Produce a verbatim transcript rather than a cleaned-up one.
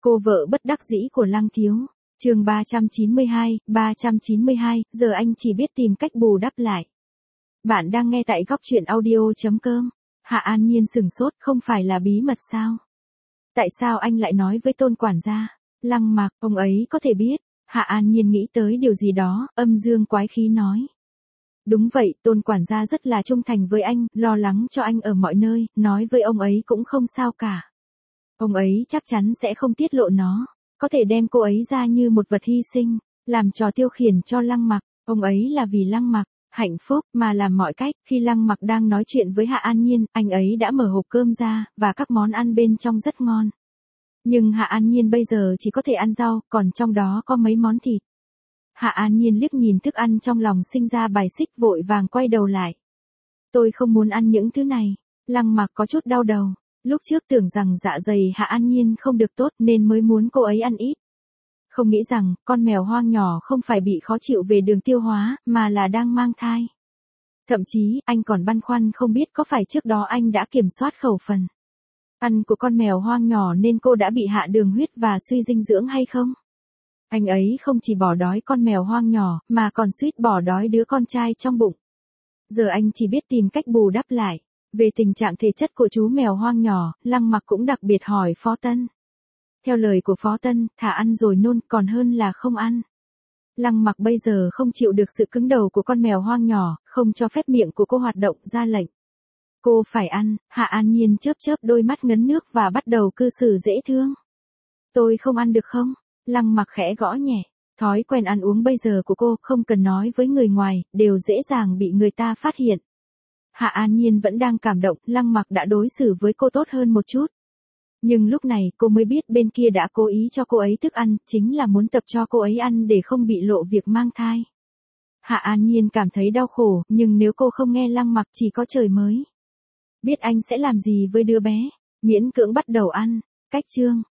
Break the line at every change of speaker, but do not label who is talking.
Cô vợ bất đắc dĩ của Lăng Thiếu. Chương ba trăm chín mươi hai, ba trăm chín mươi hai, giờ anh chỉ biết tìm cách bù đắp lại. Bạn đang nghe tại góc truyện audio chấm com. Hạ An Nhiên sừng sốt, không phải là bí mật sao? Tại sao anh lại nói với Tôn quản gia? Lăng Mặc, ông ấy có thể biết. Hạ An Nhiên nghĩ tới điều gì đó, âm dương quái khí nói. Đúng vậy, Tôn quản gia rất là trung thành với anh, lo lắng cho anh ở mọi nơi, nói với ông ấy cũng không sao cả. Ông ấy chắc chắn sẽ không tiết lộ nó, có thể đem cô ấy ra như một vật hy sinh, làm trò tiêu khiển cho Lăng Mặc. Ông ấy là vì Lăng Mặc hạnh phúc mà làm mọi cách. Khi Lăng Mặc đang nói chuyện với Hạ An Nhiên, anh ấy đã mở hộp cơm ra, và các món ăn bên trong rất ngon. Nhưng Hạ An Nhiên bây giờ chỉ có thể ăn rau, còn trong đó có mấy món thịt. Hạ An Nhiên liếc nhìn thức ăn trong lòng sinh ra bài xích, vội vàng quay đầu lại. Tôi không muốn ăn những thứ này. Lăng Mặc có chút đau đầu. Lúc trước tưởng rằng dạ dày Hạ An Nhiên không được tốt nên mới muốn cô ấy ăn ít. Không nghĩ rằng, con mèo hoang nhỏ không phải bị khó chịu về đường tiêu hóa, mà là đang mang thai. Thậm chí, anh còn băn khoăn không biết có phải trước đó anh đã kiểm soát khẩu phần ăn của con mèo hoang nhỏ nên cô đã bị hạ đường huyết và suy dinh dưỡng hay không? Anh ấy không chỉ bỏ đói con mèo hoang nhỏ, mà còn suýt bỏ đói đứa con trai trong bụng. Giờ anh chỉ biết tìm cách bù đắp lại. Về tình trạng thể chất của chú mèo hoang nhỏ, Lăng Mặc cũng đặc biệt hỏi Phó Tân. Theo lời của Phó Tân, thả ăn rồi nôn còn hơn là không ăn. Lăng Mặc bây giờ không chịu được sự cứng đầu của con mèo hoang nhỏ, không cho phép miệng của cô hoạt động, ra lệnh. Cô phải ăn. Hạ An Nhiên chớp chớp đôi mắt ngấn nước và bắt đầu cư xử dễ thương. Tôi không ăn được không? Lăng Mặc khẽ gõ nhẹ. Thói quen ăn uống bây giờ của cô không cần nói với người ngoài, đều dễ dàng bị người ta phát hiện. Hạ An Nhiên vẫn đang cảm động, Lăng Mặc đã đối xử với cô tốt hơn một chút. Nhưng lúc này cô mới biết bên kia đã cố ý cho cô ấy thức ăn, chính là muốn tập cho cô ấy ăn để không bị lộ việc mang thai. Hạ An Nhiên cảm thấy đau khổ, nhưng nếu cô không nghe Lăng Mặc chỉ có trời mới biết anh sẽ làm gì với đứa bé. Miễn cưỡng bắt đầu ăn. Cách chương